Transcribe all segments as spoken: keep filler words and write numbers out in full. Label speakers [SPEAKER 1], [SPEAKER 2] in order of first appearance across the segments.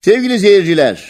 [SPEAKER 1] Sevgili seyirciler,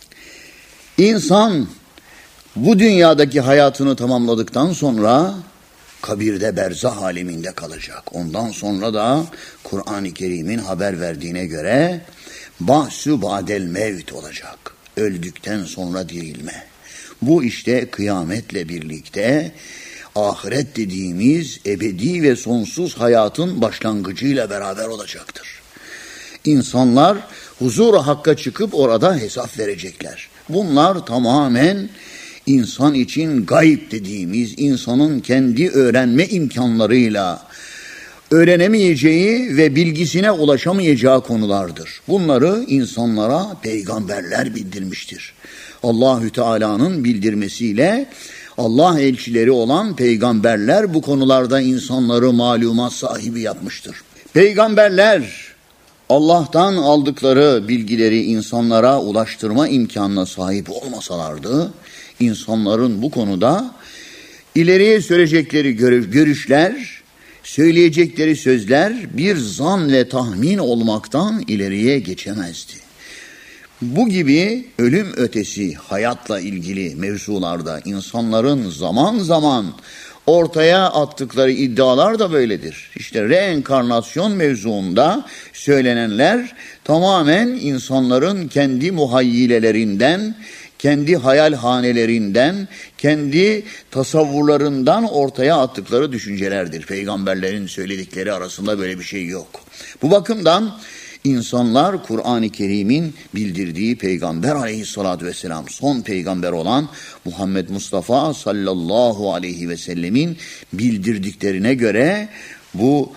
[SPEAKER 1] insan bu dünyadaki hayatını tamamladıktan sonra kabirde berzah aleminde kalacak. Ondan sonra da Kur'an-ı Kerim'in haber verdiğine göre bahsü ba'del mevt olacak. Öldükten sonra dirilme. Bu işte kıyametle birlikte ahiret dediğimiz ebedi ve sonsuz hayatın başlangıcıyla beraber olacaktır. İnsanlar huzur-u hakka çıkıp orada hesap verecekler. Bunlar tamamen insan için gayb dediğimiz, insanın kendi öğrenme imkanlarıyla öğrenemeyeceği ve bilgisine ulaşamayacağı konulardır. Bunları insanlara peygamberler bildirmiştir. Allahü Teala'nın bildirmesiyle Allah elçileri olan peygamberler bu konularda insanları malumat sahibi yapmıştır. Peygamberler Allah'tan aldıkları bilgileri insanlara ulaştırma imkanına sahip olmasalardı, insanların bu konuda ileriye sürecekleri görüşler, söyleyecekleri sözler bir zan ve tahmin olmaktan ileriye geçemezdi. Bu gibi ölüm ötesi hayatla ilgili mevzularda insanların zaman zaman ortaya attıkları iddialar da böyledir. İşte reenkarnasyon mevzuunda söylenenler tamamen insanların kendi muhayyilelerinden, kendi hayalhanelerinden, kendi tasavvurlarından ortaya attıkları düşüncelerdir. Peygamberlerin söyledikleri arasında böyle bir şey yok. Bu bakımdan İnsanlar Kur'an-ı Kerim'in bildirdiği Peygamber aleyhissalatü vesselam, son peygamber olan Muhammed Mustafa sallallahu aleyhi ve sellemin bildirdiklerine göre bu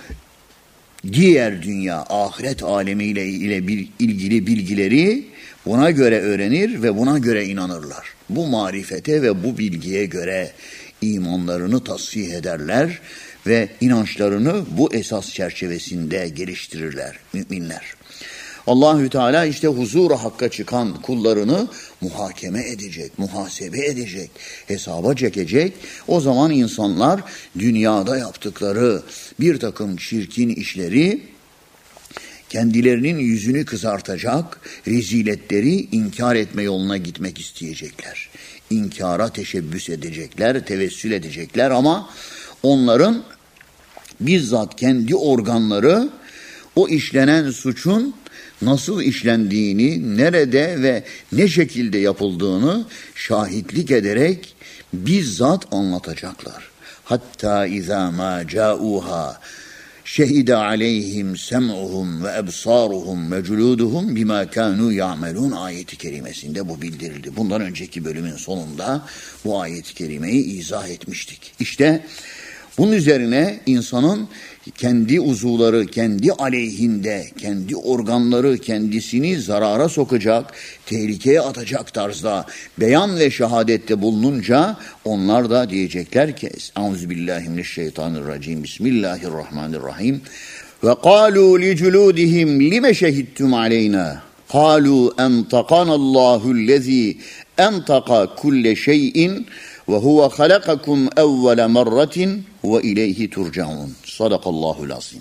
[SPEAKER 1] diğer dünya, ahiret alemiyle ile bir, ilgili bilgileri buna göre öğrenir ve buna göre inanırlar. Bu marifete ve bu bilgiye göre imanlarını tasfih ederler ve inançlarını bu esas çerçevesinde geliştirirler müminler. Allahü Teala işte huzur-u hakka çıkan kullarını muhakeme edecek, muhasebe edecek, hesaba çekecek. O zaman insanlar dünyada yaptıkları bir takım çirkin işleri kendilerinin yüzünü kızartacak, reziletleri inkar etme yoluna gitmek isteyecekler. İnkara teşebbüs edecekler, tevessül edecekler ama onların bizzat kendi organları o işlenen suçun nasıl işlendiğini, nerede ve ne şekilde yapıldığını şahitlik ederek bizzat anlatacaklar. Hatta izâ mâ câûhâ şehide aleyhim sem'uhum ve ebsaruhum ve culuduhum bima kânû ya'melûn ayeti kerimesinde bu bildirildi. Bundan önceki bölümün sonunda bu ayeti kerimeyi izah etmiştik. İşte bunun üzerine insanın kendi uzuvları, kendi aleyhinde, kendi organları kendisini zarara sokacak, tehlikeye atacak tarzda beyan ve şehadette bulununca onlar da diyecekler ki Euzubillahimineşşeytanirracim Bismillahirrahmanirrahim ve kâlû li culûdihim lime şehittum aleyna kâlû entakanallahu'llezî entaka kulle şeyin ve huve halakakum evvele merratin ve ileyhi turcaun. Sadakallahul azim.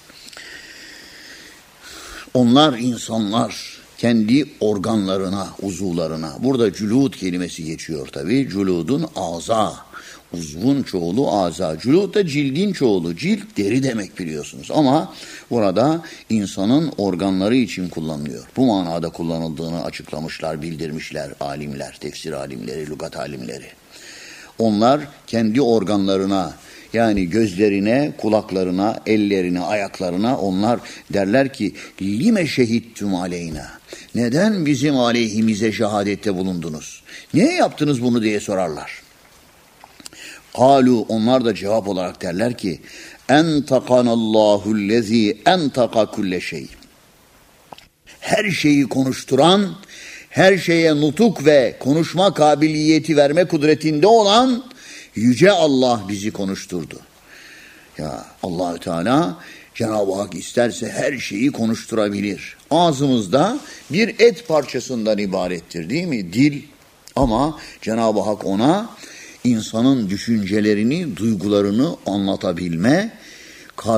[SPEAKER 1] Onlar insanlar kendi organlarına, uzuvlarına, burada cülud kelimesi geçiyor tabii. Cüludun aza, uzvun çoğulu aza. Cülud da cildin çoğulu. Cilt deri demek biliyorsunuz ama burada insanın organları için kullanılıyor. Bu manada kullanıldığını açıklamışlar, bildirmişler alimler, tefsir alimleri, lügat alimleri. Onlar kendi organlarına, yani gözlerine, kulaklarına, ellerine, ayaklarına onlar derler ki lime şehittum aleyna. Neden bizim aleyhimize şehadette bulundunuz? Niye yaptınız bunu diye sorarlar. Kalu onlar da cevap olarak derler ki entakanallahu'llezî entaka kulle şey. Her şeyi konuşturan, her şeye nutuk ve konuşma kabiliyeti verme kudretinde olan Yüce Allah bizi konuşturdu. Ya Allahü Teala Cenab-ı Hak isterse her şeyi konuşturabilir. Ağzımızda bir et parçasından ibarettir değil mi? Dil. Ama Cenab-ı Hak ona insanın düşüncelerini, duygularını anlatabilme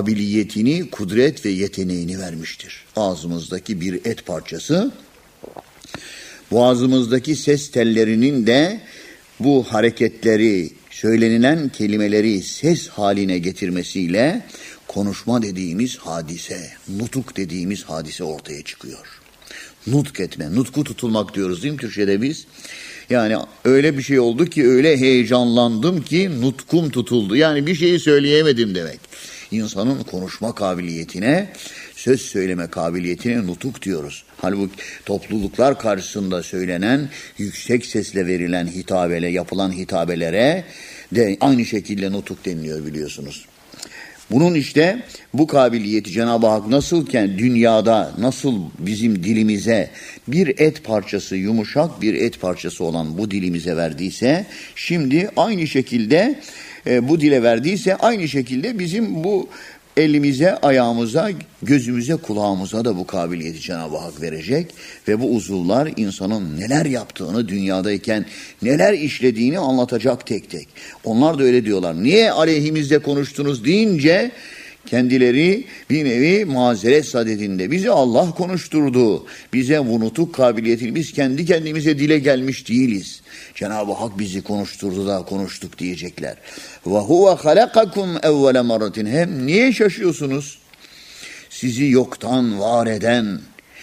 [SPEAKER 1] kabiliyetini, kudret ve yeteneğini vermiştir. Ağzımızdaki bir et parçası boğazımızdaki ses tellerinin de bu hareketleri, söylenilen kelimeleri ses haline getirmesiyle konuşma dediğimiz hadise, nutuk dediğimiz hadise ortaya çıkıyor. Nutk etme, nutku tutulmak diyoruz değil mi Türkçe'de biz? Yani öyle bir şey oldu ki, öyle heyecanlandım ki nutkum tutuldu. Yani bir şeyi söyleyemedim demek. İnsanın konuşma kabiliyetine, söz söyleme kabiliyetine nutuk diyoruz. Halbuki topluluklar karşısında söylenen, yüksek sesle verilen hitabele, yapılan hitabelere de aynı şekilde nutuk deniliyor biliyorsunuz. Bunun işte bu kabiliyeti Cenab-ı Hak nasılken dünyada nasıl bizim dilimize bir et parçası, yumuşak bir et parçası olan bu dilimize verdiyse, şimdi aynı şekilde e, bu dile verdiyse aynı şekilde bizim bu elimize, ayağımıza, gözümüze, kulağımıza da bu kabiliyeti Cenab-ı Hak verecek ve bu uzuvlar insanın neler yaptığını, dünyadayken neler işlediğini anlatacak tek tek. Onlar da öyle diyorlar. Niye aleyhimizde konuştunuz deyince kendileri bir nevi mazeret sadedinde. Bizi Allah konuşturdu. Bize bu nutuk kabiliyetini, biz kendi kendimize dile gelmiş değiliz. Cenab-ı Hak bizi konuşturdu da konuştuk diyecekler. Ve huve halakakum evvele marratin. Hem niye şaşıyorsunuz? Sizi yoktan var eden,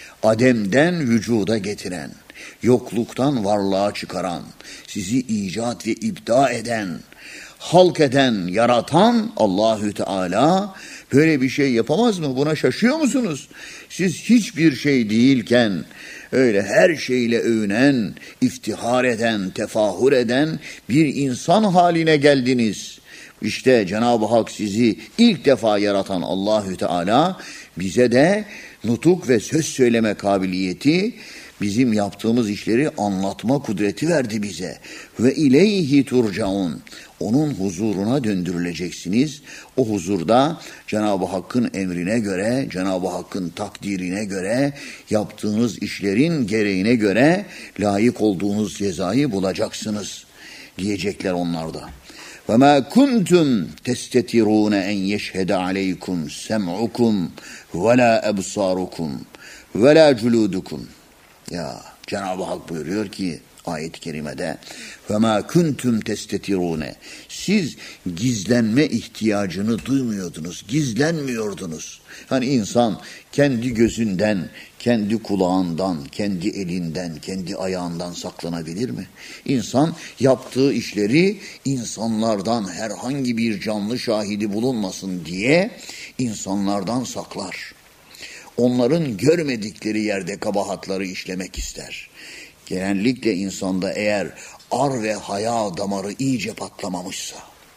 [SPEAKER 1] ademden vücuda getiren, yokluktan varlığa çıkaran, sizi icat ve ibda eden, halk eden, yaratan Allahü Teala böyle bir şey yapamaz mı? Buna şaşıyor musunuz? Siz hiçbir şey değilken öyle her şeyle övünen, iftihar eden, tefahür eden bir insan haline geldiniz. İşte Cenab-ı Hak sizi ilk defa yaratan Allahü Teala bize de nutuk ve söz söyleme kabiliyeti, bizim yaptığımız işleri anlatma kudreti verdi bize. Ve ileyhi turcaun. Onun huzuruna döndürüleceksiniz. O huzurda Cenab-ı Hakk'ın emrine göre, Cenab-ı Hakk'ın takdirine göre, yaptığınız işlerin gereğine göre layık olduğunuz cezayı bulacaksınız diyecekler onlar da. وَمَا كُنْتُمْ تَسْتَتِرُونَ اَنْ يَشْهَدَ عَلَيْكُمْ سَمْعُكُمْ وَلَا أَبْصَارُكُمْ وَلَا جُلُودُكُمْ. Ya Cenab-ı Hak buyuruyor ki ayet-i kerimede وَمَا كُنْتُمْ تَسْتَتِرُونَ. Siz gizlenme ihtiyacını duymuyordunuz, gizlenmiyordunuz. Hani insan kendi gözünden, kendi kulağından, kendi elinden, kendi ayağından saklanabilir mi? İnsan yaptığı işleri insanlardan, herhangi bir canlı şahidi bulunmasın diye insanlardan saklar. Onların görmedikleri yerde kabahatları işlemek ister. Genellikle insanda eğer ar ve haya damarı iyice patlamamışsa,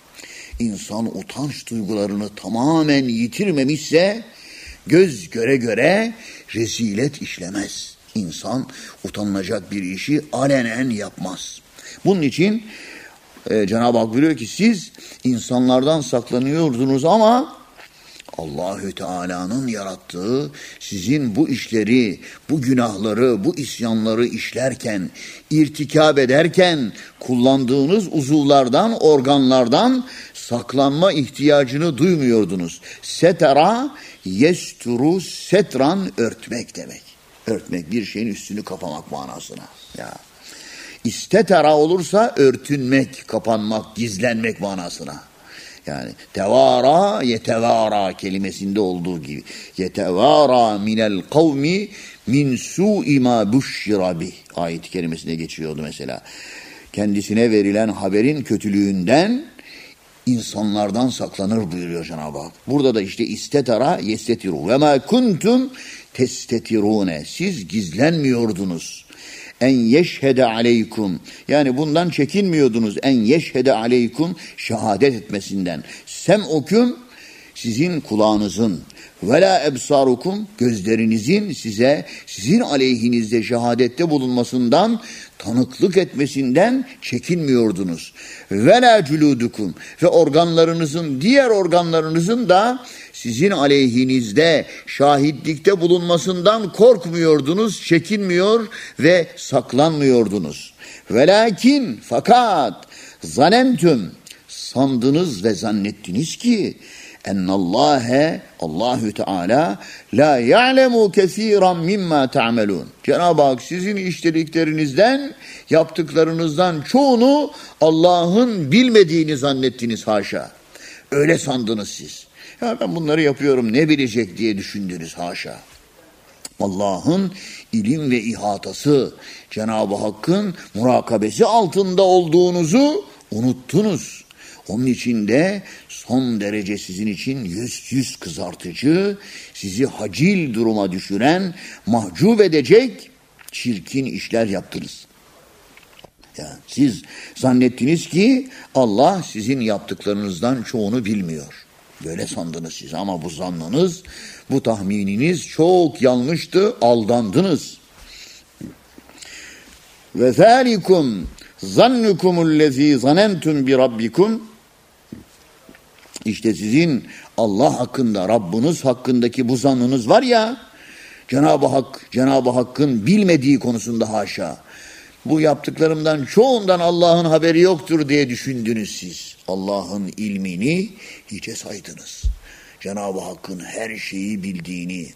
[SPEAKER 1] insan utanç duygularını tamamen yitirmemişse, göz göre göre rezilet işlemez. İnsan utanılacak bir işi alenen yapmaz. Bunun için e, Cenab-ı Hak buyuruyor ki siz insanlardan saklanıyordunuz ama Allahü Teala'nın yarattığı sizin bu işleri, bu günahları, bu isyanları işlerken, irtikab ederken kullandığınız uzuvlardan, organlardan saklanma ihtiyacını duymuyordunuz. Setera, yesturu, setran örtmek demek. Örtmek, bir şeyin üstünü kapamak manasına. Ya. İstetera olursa örtünmek, kapanmak, gizlenmek manasına. Yani tevara yetevara kelimesinde olduğu gibi yetevara minel kavmi min su'i ma bushira bih ayet-i kerimesinde geçiyordu mesela. Kendisine verilen haberin kötülüğünden insanlardan saklanır buyuruyor Cenab-ı Hak. Burada da işte istetara yestetiru ve ma kuntum testetirune. Siz gizlenmiyordunuz. En yeşhede aleykum. Yani bundan çekinmiyordunuz. En yeşhede aleykum, şehadet etmesinden. Sem'ukum, sizin kulağınızın. Ve la ebsarukum, gözlerinizin size, sizin aleyhinizde şehadette bulunmasından, tanıklık etmesinden çekinmiyordunuz. Ve la culudukum, ve organlarınızın, diğer organlarınızın da sizin aleyhinizde şahitlikte bulunmasından korkmuyordunuz, çekinmiyor ve saklanmıyordunuz. Velakin, fakat zanentüm, sandınız ve zannettiniz ki ennallâhe Allahü Teala la ya'lemu kesiran mimma ta'melun. Cenab-ı Hak sizin işlediklerinizden, yaptıklarınızdan çoğunu Allah'ın bilmediğini zannettiniz haşa. Öyle sandınız siz. Ya ben bunları yapıyorum ne bilecek diye düşündünüz haşa. Allah'ın ilim ve ihatası, Cenab-ı Hakk'ın murakabesi altında olduğunuzu unuttunuz. Onun için de son derece sizin için yüz yüz kızartıcı, sizi hacil duruma düşüren, mahcup edecek çirkin işler yaptınız. Yani siz zannettiniz ki Allah sizin yaptıklarınızdan çoğunu bilmiyor. Böyle sandınız siz ama bu zannınız, bu tahmininiz çok yanlıştı, aldandınız. Ve zâlikum zannukumullezî zanentum bi rabbikum. İşte sizin Allah hakkında, Rabbiniz hakkındaki bu zannınız var ya, Cenab-ı Hak, Cenab-ı Hakk'ın bilmediği konusunda haşa. Bu yaptıklarımdan çoğundan Allah'ın haberi yoktur diye düşündünüz siz. Allah'ın ilmini hiçe saydınız. Cenab-ı Hakk'ın her şeyi bildiğini,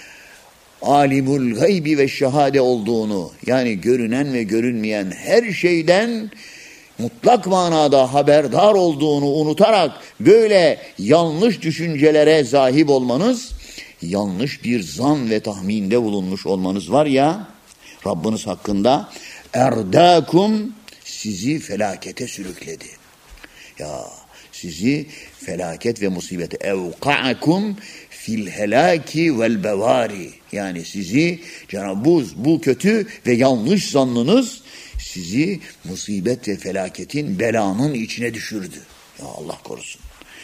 [SPEAKER 1] alimul gaybi ve şehade olduğunu, yani görünen ve görünmeyen her şeyden mutlak manada haberdar olduğunu unutarak böyle yanlış düşüncelere sahip olmanız, yanlış bir zan ve tahminde bulunmuş olmanız var ya, Rabbiniz hakkında erdâkum, sizi felakete sürükledi. Ya sizi felaket ve musibete, evka'akum fil helaki vel bevari, yani sizi Cenab-ı bu, bu kötü ve yanlış zannınız sizi musibet ve felaketin, belanın içine düşürdü. Ya Allah korusun.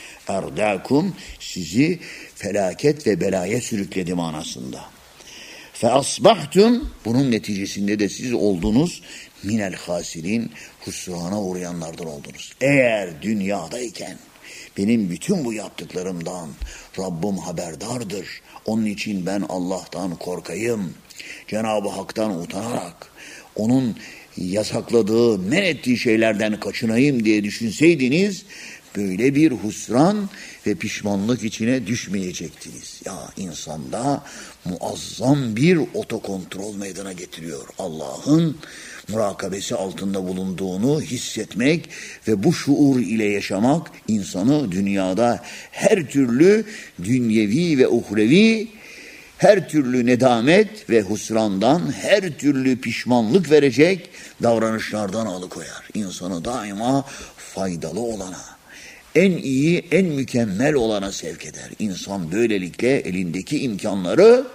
[SPEAKER 1] Erdâkum, sizi felaket ve belaya sürükledi manasında. Fe asbahtum, bunun neticesinde de siz oldunuz minel hasirin, husrana uğrayanlardan oldunuz. Eğer dünyadayken benim bütün bu yaptıklarımdan Rabbim haberdardır. Onun için ben Allah'tan korkayım. Cenab-ı Hak'tan utanarak onun yasakladığı, men ettiği şeylerden kaçınayım diye düşünseydiniz, böyle bir husran ve pişmanlık içine düşmeyecektiniz. Ya insanda muazzam bir otokontrol meydana getiriyor. Allah'ın murakabesi altında bulunduğunu hissetmek ve bu şuur ile yaşamak insanı dünyada her türlü dünyevi ve uhrevi, her türlü nedamet ve husrandan, her türlü pişmanlık verecek davranışlardan alıkoyar. İnsanı daima faydalı olana, en iyi, en mükemmel olana sevk eder. İnsan böylelikle elindeki imkanları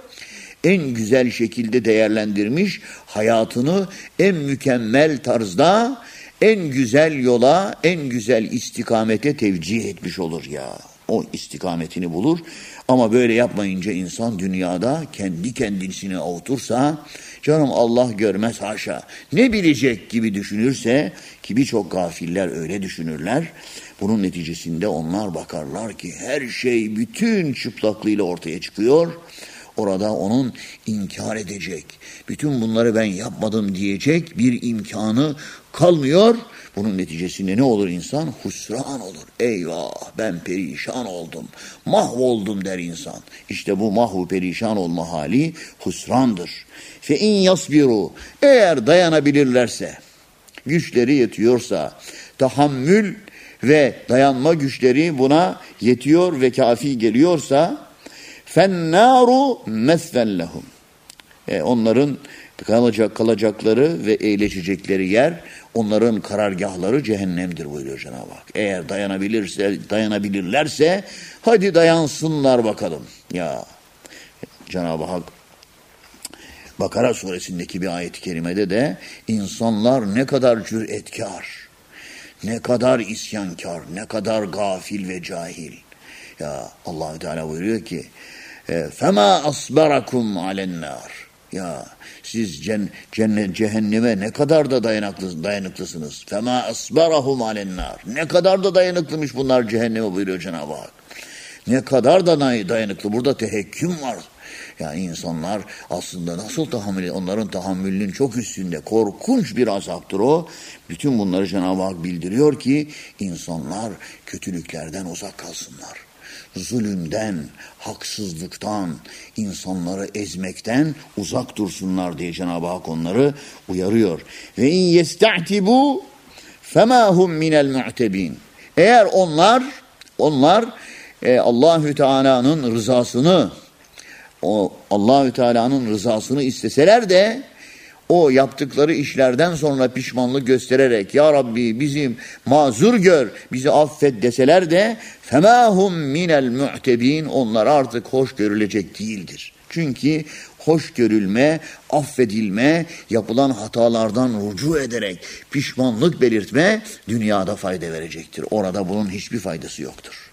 [SPEAKER 1] en güzel şekilde değerlendirmiş, hayatını en mükemmel tarzda, en güzel yola, en güzel istikamete tevcih etmiş olur ya. O istikametini bulur. Ama böyle yapmayınca insan dünyada kendi kendisini avutursa, canım Allah görmez haşa, ne bilecek gibi düşünürse, ki birçok gafiller öyle düşünürler, bunun neticesinde onlar bakarlar ki her şey bütün çıplaklığıyla ortaya çıkıyor. Orada onun inkar edecek, bütün bunları ben yapmadım diyecek bir imkanı kalmıyor. Bunun neticesinde ne olur insan? Husran olur. Eyvah, ben perişan oldum, mahvoldum der insan. İşte bu mahvu perişan olma hali husrandır. Fe in yasbiru, eğer dayanabilirlerse, güçleri yetiyorsa, tahammül ve dayanma güçleri buna yetiyor ve kafi geliyorsa, fennâru mesven lehum. E, onların kalacak, kalacakları ve eğleşecekleri yer, onların karargahları cehennemdir buyuruyor Cenab-ı Hak. Eğer dayanabilirse, dayanabilirlerse hadi dayansınlar bakalım. Ya Cenab-ı Hak Bakara suresindeki bir ayet-i kerimede de insanlar ne kadar cüretkar, ne kadar isyankar, ne kadar gafil ve cahil. Ya Allah-u Teala buyuruyor ki فَمَا أَصْبَرَكُمْ عَلَى النَّارِ. Ya siz cennet, cehenneme ne kadar da dayanıklı, dayanıklısınız. فَمَا أَصْبَرَهُمْ عَلَى النَّارِ. Ne kadar da dayanıklıymış bunlar cehenneme buyuruyor Cenab-ı Hak. Ne kadar da dayanıklı. Burada tehekküm var. Yani insanlar aslında nasıl tahammül, onların tahammülünün çok üstünde, korkunç bir azaptır o. Bütün bunları Cenab-ı Hak bildiriyor ki insanlar kötülüklerden uzak kalsınlar. zulümden, haksızlıktan, insanları ezmekten uzak dursunlar diye Cenab-ı Hak onları uyarıyor. Ve in yesta'tibu fema hum minel mu'tebin. Eğer onlar onlar e, Allahü Teala'nın rızasını o Allahü Teala'nın rızasını isteseler de o yaptıkları işlerden sonra pişmanlık göstererek ya Rabbi bizi mazur gör, bizi affet deseler de فَمَا هُمْ مِنَ الْمُعْتَب۪ينَ onlar artık hoş görülecek değildir. Çünkü hoş görülme, affedilme, yapılan hatalardan rücu ederek pişmanlık belirtme dünyada fayda verecektir. Orada bunun hiçbir faydası yoktur.